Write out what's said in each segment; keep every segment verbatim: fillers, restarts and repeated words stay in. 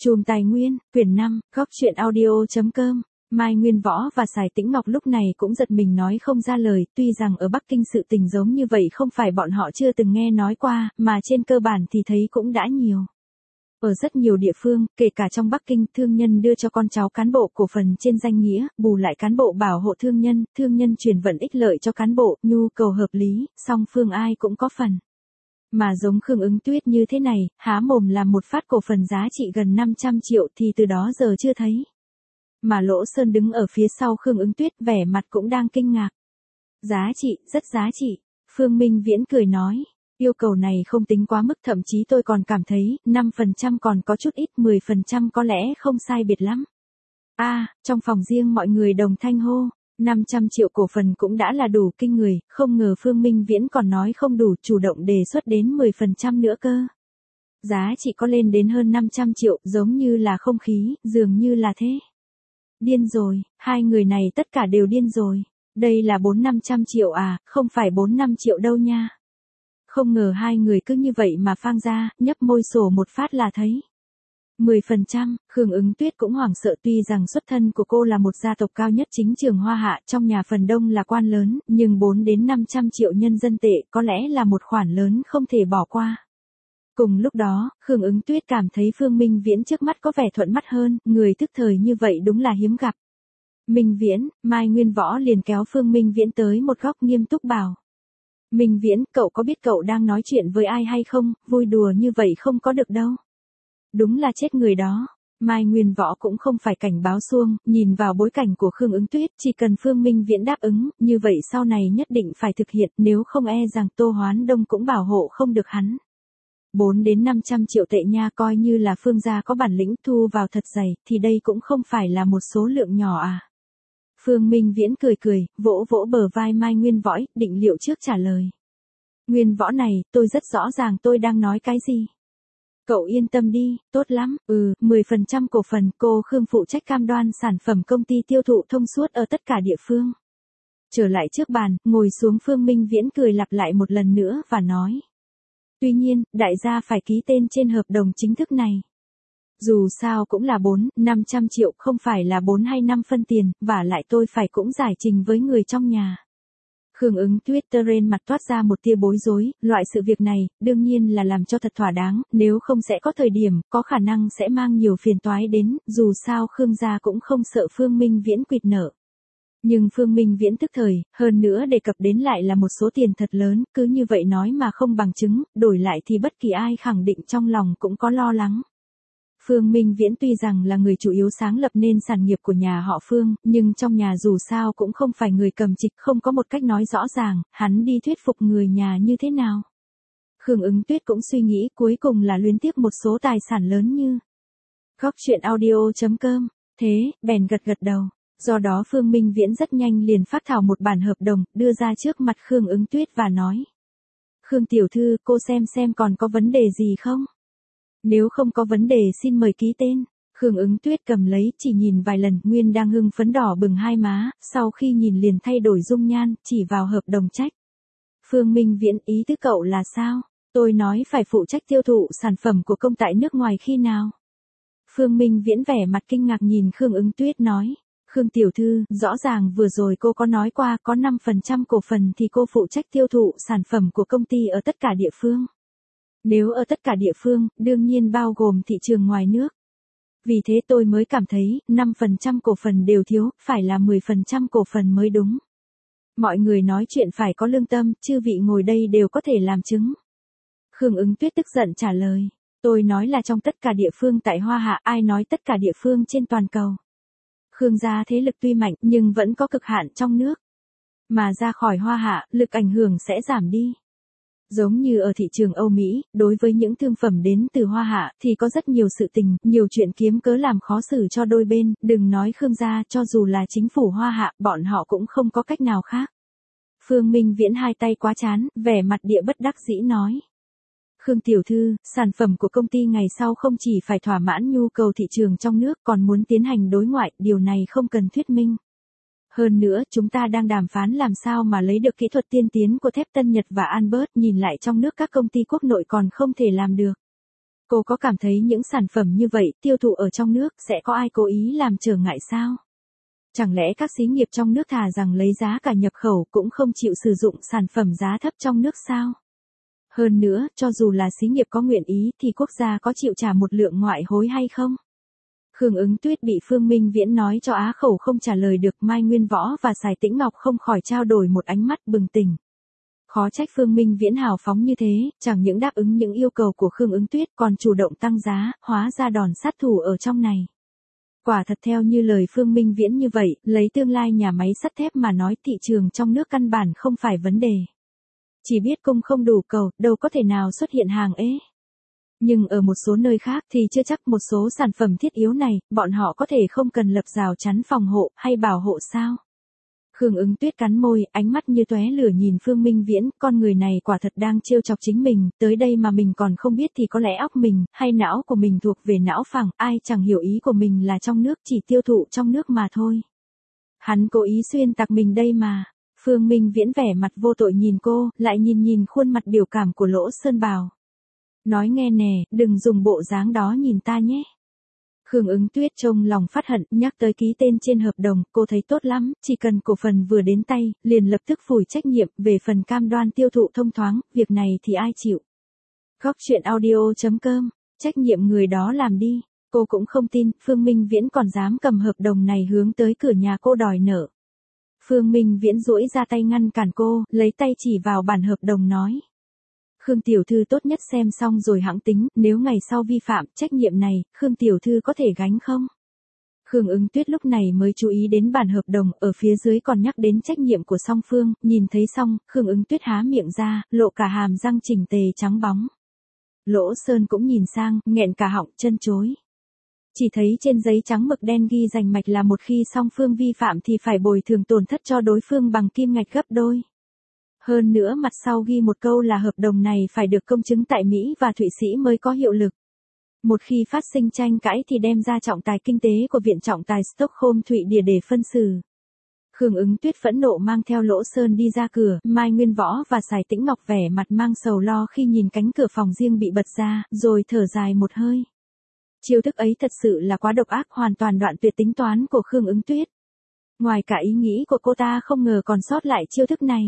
Chùm Tài Nguyên, quyển năm, góc truyện audio.com. Mai Nguyên Võ và Sài Tĩnh Ngọc lúc này cũng giật mình nói không ra lời, tuy rằng ở Bắc Kinh sự tình giống như vậy không phải bọn họ chưa từng nghe nói qua, mà trên cơ bản thì thấy cũng đã nhiều. Ở rất nhiều địa phương, kể cả trong Bắc Kinh, thương nhân đưa cho con cháu cán bộ cổ phần trên danh nghĩa, bù lại cán bộ bảo hộ thương nhân, thương nhân truyền vận ích lợi cho cán bộ, nhu cầu hợp lý, song phương ai cũng có phần. Mà giống Khương Ứng Tuyết như thế này, há mồm làm một phát cổ phần giá trị gần năm trăm triệu thì từ đó giờ chưa thấy. Mà Lỗ Sơn đứng ở phía sau Khương Ứng Tuyết vẻ mặt cũng đang kinh ngạc. Giá trị, rất giá trị. Phương Minh Viễn cười nói, yêu cầu này không tính quá mức, thậm chí tôi còn cảm thấy, năm phần trăm còn có chút ít, mười phần trăm có lẽ không sai biệt lắm. A, à, trong phòng riêng mọi người đồng thanh hô, năm trăm triệu cổ phần cũng đã là đủ kinh người, không ngờ Phương Minh Viễn còn nói không đủ, chủ động đề xuất đến mười phần trăm nữa cơ. Giá trị có lên đến hơn năm trăm triệu, giống như là không khí, dường như là thế. Điên rồi, hai người này tất cả đều điên rồi. Đây là bốn năm trăm triệu à, không phải bốn năm triệu đâu nha. Không ngờ hai người cứ như vậy mà phang ra, nhấp môi sổ một phát là thấy. mười phần trăm, Khương Ứng Tuyết cũng hoảng sợ, tuy rằng xuất thân của cô là một gia tộc cao nhất chính trường Hoa Hạ, trong nhà phần đông là quan lớn, nhưng bốn đến năm trăm triệu nhân dân tệ có lẽ là một khoản lớn không thể bỏ qua. Cùng lúc đó, Khương Ứng Tuyết cảm thấy Phương Minh Viễn trước mắt có vẻ thuận mắt hơn, người thức thời như vậy đúng là hiếm gặp. Minh Viễn, Mai Nguyên Võ liền kéo Phương Minh Viễn tới một góc nghiêm túc bảo. Minh Viễn, cậu có biết cậu đang nói chuyện với ai hay không, vui đùa như vậy không có được đâu. Đúng là chết người đó. Mai Nguyên Võ cũng không phải cảnh báo xuông, nhìn vào bối cảnh của Khương Ứng Tuyết, chỉ cần Phương Minh Viễn đáp ứng, như vậy sau này nhất định phải thực hiện, nếu không e rằng Tô Hoán Đông cũng bảo hộ không được hắn. bốn đến năm trăm triệu tệ nha, coi như là Phương gia có bản lĩnh thu vào thật dày, thì đây cũng không phải là một số lượng nhỏ à. Phương Minh Viễn cười cười, vỗ vỗ bờ vai Mai Nguyên Võ, định liệu trước trả lời. Nguyên Võ này, tôi rất rõ ràng tôi đang nói cái gì. Cậu yên tâm đi, tốt lắm, ừ, mười phần trăm cổ phần, cô Khương phụ trách cam đoan sản phẩm công ty tiêu thụ thông suốt ở tất cả địa phương. Trở lại trước bàn, ngồi xuống, Phương Minh Viễn cười lặp lại một lần nữa và nói. Tuy nhiên, đại gia phải ký tên trên hợp đồng chính thức này. Dù sao cũng là bốn, năm trăm triệu, không phải là bốn hay năm phân tiền, và lại tôi phải cũng giải trình với người trong nhà. Khương Ứng Tuyết trên mặt toát ra một tia bối rối, loại sự việc này, đương nhiên là làm cho thật thỏa đáng, nếu không sẽ có thời điểm, có khả năng sẽ mang nhiều phiền toái đến, dù sao Khương gia cũng không sợ Phương Minh Viễn quỵt nợ. Nhưng Phương Minh Viễn tức thời, hơn nữa đề cập đến lại là một số tiền thật lớn, cứ như vậy nói mà không bằng chứng, đổi lại thì bất kỳ ai khẳng định trong lòng cũng có lo lắng. Phương Minh Viễn tuy rằng là người chủ yếu sáng lập nên sản nghiệp của nhà họ Phương, nhưng trong nhà dù sao cũng không phải người cầm trịch, không có một cách nói rõ ràng, hắn đi thuyết phục người nhà như thế nào. Khương Ứng Tuyết cũng suy nghĩ, cuối cùng là luyến tiếc một số tài sản lớn như góc truyện audio.com, thế, bèn gật gật đầu. Do đó Phương Minh Viễn rất nhanh liền phát thảo một bản hợp đồng, đưa ra trước mặt Khương Ứng Tuyết và nói. Khương tiểu thư, cô xem xem còn có vấn đề gì không? Nếu không có vấn đề xin mời ký tên. Khương Ứng Tuyết cầm lấy, chỉ nhìn vài lần, nguyên đang hưng phấn đỏ bừng hai má, sau khi nhìn liền thay đổi dung nhan, chỉ vào hợp đồng trách. Phương Minh Viễn, ý tứ cậu là sao? Tôi nói phải phụ trách tiêu thụ sản phẩm của công tại nước ngoài khi nào? Phương Minh Viễn vẻ mặt kinh ngạc nhìn Khương Ứng Tuyết nói. Khương tiểu thư, rõ ràng vừa rồi cô có nói qua có năm phần trăm cổ phần thì cô phụ trách tiêu thụ sản phẩm của công ty ở tất cả địa phương. Nếu ở tất cả địa phương, đương nhiên bao gồm thị trường ngoài nước. Vì thế tôi mới cảm thấy, năm phần trăm cổ phần đều thiếu, phải là mười phần trăm cổ phần mới đúng. Mọi người nói chuyện phải có lương tâm, chư vị ngồi đây đều có thể làm chứng. Khương Ứng Tuyết tức giận trả lời. Tôi nói là trong tất cả địa phương tại Hoa Hạ, ai nói tất cả địa phương trên toàn cầu. Khương gia thế lực tuy mạnh, nhưng vẫn có cực hạn trong nước. Mà ra khỏi Hoa Hạ, lực ảnh hưởng sẽ giảm đi. Giống như ở thị trường Âu Mỹ, đối với những thương phẩm đến từ Hoa Hạ, thì có rất nhiều sự tình, nhiều chuyện kiếm cớ làm khó xử cho đôi bên, đừng nói Khương gia, cho dù là chính phủ Hoa Hạ, bọn họ cũng không có cách nào khác. Phương Minh Viễn hai tay quá chán, vẻ mặt địa bất đắc dĩ nói. Khương tiểu thư, sản phẩm của công ty ngày sau không chỉ phải thỏa mãn nhu cầu thị trường trong nước, còn muốn tiến hành đối ngoại, điều này không cần thuyết minh. Hơn nữa, chúng ta đang đàm phán làm sao mà lấy được kỹ thuật tiên tiến của thép Tân Nhật và Albert, nhìn lại trong nước các công ty quốc nội còn không thể làm được. Cô có cảm thấy những sản phẩm như vậy tiêu thụ ở trong nước sẽ có ai cố ý làm trở ngại sao? Chẳng lẽ các xí nghiệp trong nước thà rằng lấy giá cả nhập khẩu cũng không chịu sử dụng sản phẩm giá thấp trong nước sao? Hơn nữa, cho dù là xí nghiệp có nguyện ý thì quốc gia có chịu trả một lượng ngoại hối hay không? Khương Ứng Tuyết bị Phương Minh Viễn nói cho á khẩu không trả lời được, Mai Nguyên Võ và Sài Tĩnh Ngọc không khỏi trao đổi một ánh mắt bừng tỉnh. Khó trách Phương Minh Viễn hào phóng như thế, chẳng những đáp ứng những yêu cầu của Khương Ứng Tuyết còn chủ động tăng giá, hóa ra đòn sát thủ ở trong này. Quả thật theo như lời Phương Minh Viễn như vậy, lấy tương lai nhà máy sắt thép mà nói thị trường trong nước căn bản không phải vấn đề. Chỉ biết cung không đủ cầu, đâu có thể nào xuất hiện hàng ế. Nhưng ở một số nơi khác thì chưa chắc một số sản phẩm thiết yếu này, bọn họ có thể không cần lập rào chắn phòng hộ hay bảo hộ sao. Khương Ứng Tuyết cắn môi, ánh mắt như tóe lửa nhìn Phương Minh Viễn, con người này quả thật đang trêu chọc chính mình, tới đây mà mình còn không biết thì có lẽ óc mình, hay não của mình thuộc về não phẳng, ai chẳng hiểu ý của mình là trong nước chỉ tiêu thụ trong nước mà thôi. Hắn cố ý xuyên tạc mình đây mà. Phương Minh Viễn vẻ mặt vô tội nhìn cô, lại nhìn nhìn khuôn mặt biểu cảm của Lỗ Sơn Bào. Nói nghe nè, đừng dùng bộ dáng đó nhìn ta nhé. Khương Ứng Tuyết trong lòng phát hận, nhắc tới ký tên trên hợp đồng, cô thấy tốt lắm, chỉ cần cổ phần vừa đến tay, liền lập tức phủi trách nhiệm, về phần cam đoan tiêu thụ thông thoáng, việc này thì ai chịu. Góc chuyện audio chấm com, trách nhiệm người đó làm đi, cô cũng không tin, Phương Minh Viễn còn dám cầm hợp đồng này hướng tới cửa nhà cô đòi nợ. Phương Minh Viễn duỗi ra tay ngăn cản cô, lấy tay chỉ vào bản hợp đồng nói. Khương tiểu thư tốt nhất xem xong rồi hãng tính, nếu ngày sau vi phạm, trách nhiệm này, Khương tiểu thư có thể gánh không? Khương Ứng Tuyết lúc này mới chú ý đến bản hợp đồng, ở phía dưới còn nhắc đến trách nhiệm của song phương, nhìn thấy xong, Khương Ứng Tuyết há miệng ra, lộ cả hàm răng chỉnh tề trắng bóng. Lỗ Sơn cũng nhìn sang, nghẹn cả họng, chân chối. Chỉ thấy trên giấy trắng mực đen ghi rành mạch là một khi song phương vi phạm thì phải bồi thường tổn thất cho đối phương bằng kim ngạch gấp đôi. Hơn nữa mặt sau ghi một câu là hợp đồng này phải được công chứng tại Mỹ và Thụy Sĩ mới có hiệu lực. Một khi phát sinh tranh cãi thì đem ra trọng tài kinh tế của Viện Trọng tài Stockholm Thụy Điển để phân xử. Khương Ứng Tuyết phẫn nộ mang theo Lỗ Sơn đi ra cửa, Mai Nguyên Võ và Sài Tĩnh Ngọc vẻ mặt mang sầu lo khi nhìn cánh cửa phòng riêng bị bật ra, rồi thở dài một hơi. Chiêu thức ấy thật sự là quá độc ác, hoàn toàn đoạn tuyệt tính toán của Khương Ứng Tuyết. Ngoài cả ý nghĩ của cô ta không ngờ còn sót lại chiêu thức này.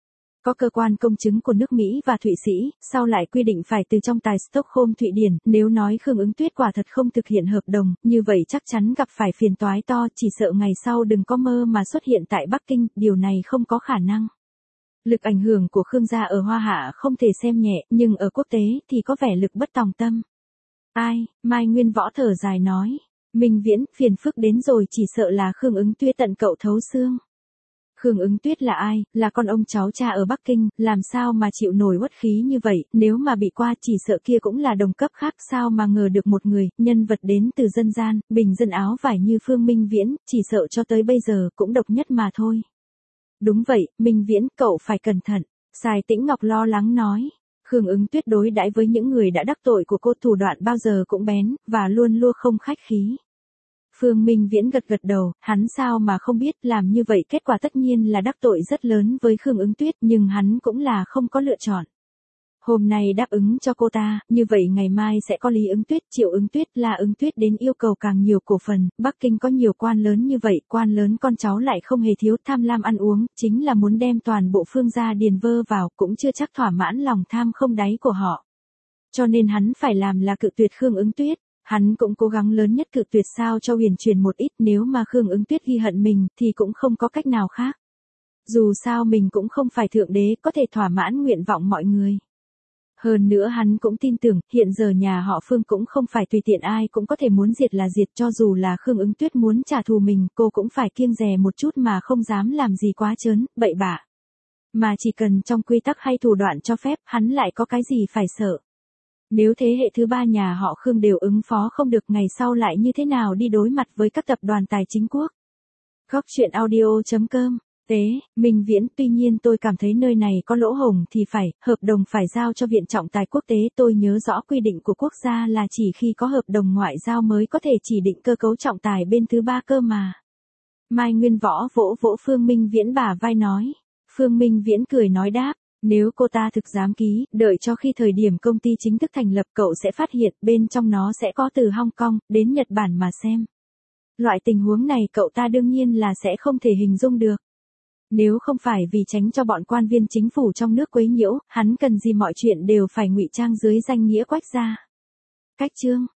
Có cơ quan công chứng của nước Mỹ và Thụy Sĩ, sau lại quy định phải từ trọng tài Stockholm Thụy Điển, nếu nói Khương Ứng Tuyết quả thật không thực hiện hợp đồng, như vậy chắc chắn gặp phải phiền toái to, chỉ sợ ngày sau đừng có mơ mà xuất hiện tại Bắc Kinh, điều này không có khả năng. Lực ảnh hưởng của Khương gia ở Hoa Hạ không thể xem nhẹ, nhưng ở quốc tế thì có vẻ lực bất tòng tâm. Ai, Mai Nguyên Võ thở dài nói, Minh Viễn, phiền phức đến rồi, chỉ sợ là Khương Ứng Tuyết tận cậu thấu xương. Khương Ứng Tuyết là ai, là con ông cháu cha ở Bắc Kinh, làm sao mà chịu nổi uất khí như vậy, nếu mà bị qua chỉ sợ kia cũng là đồng cấp khác, sao mà ngờ được một người, nhân vật đến từ dân gian, bình dân áo vải như Phương Minh Viễn, chỉ sợ cho tới bây giờ cũng độc nhất mà thôi. Đúng vậy, Minh Viễn, cậu phải cẩn thận, Sài Tĩnh Ngọc lo lắng nói. Khương Ứng Tuyết đối đãi với những người đã đắc tội của cô thủ đoạn bao giờ cũng bén, và luôn luôn không khách khí. Phương Minh Viễn gật gật đầu, hắn sao mà không biết, làm như vậy kết quả tất nhiên là đắc tội rất lớn với Khương Ứng Tuyết, nhưng hắn cũng là không có lựa chọn. Hôm nay đáp ứng cho cô ta, như vậy ngày mai sẽ có Lý Ứng Tuyết, Triệu Ứng Tuyết, La Ứng Tuyết đến yêu cầu càng nhiều cổ phần, Bắc Kinh có nhiều quan lớn như vậy, quan lớn con cháu lại không hề thiếu tham lam ăn uống, chính là muốn đem toàn bộ Phương gia điền vơ vào, cũng chưa chắc thỏa mãn lòng tham không đáy của họ. Cho nên hắn phải làm là cự tuyệt Khương Ứng Tuyết. Hắn cũng cố gắng lớn nhất cự tuyệt sao cho huyền truyền một ít, nếu mà Khương Ứng Tuyết ghi hận mình thì cũng không có cách nào khác. Dù sao mình cũng không phải thượng đế có thể thỏa mãn nguyện vọng mọi người. Hơn nữa hắn cũng tin tưởng, hiện giờ nhà họ Phương cũng không phải tùy tiện ai cũng có thể muốn diệt là diệt, cho dù là Khương Ứng Tuyết muốn trả thù mình, cô cũng phải kiêng dè một chút mà không dám làm gì quá trớn, bậy bạ. Mà chỉ cần trong quy tắc hay thủ đoạn cho phép, hắn lại có cái gì phải sợ. Nếu thế hệ thứ ba nhà họ Khương đều ứng phó không được, ngày sau lại như thế nào đi đối mặt với các tập đoàn tài chính quốc. Góc chuyện audio chấm com, tế, Minh Viễn, tuy nhiên tôi cảm thấy nơi này có lỗ hổng thì phải, hợp đồng phải giao cho Viện Trọng tài Quốc tế, tôi nhớ rõ quy định của quốc gia là chỉ khi có hợp đồng ngoại giao mới có thể chỉ định cơ cấu trọng tài bên thứ ba cơ mà. Mai Nguyên Võ vỗ vỗ Phương Minh Viễn bả vai nói, Phương Minh Viễn cười nói đáp. Nếu cô ta thực dám ký, đợi cho khi thời điểm công ty chính thức thành lập cậu sẽ phát hiện bên trong nó sẽ có từ Hong Kong đến Nhật Bản mà xem. Loại tình huống này cậu ta đương nhiên là sẽ không thể hình dung được. Nếu không phải vì tránh cho bọn quan viên chính phủ trong nước quấy nhiễu, hắn cần gì mọi chuyện đều phải ngụy trang dưới danh nghĩa Quách gia. Cách chương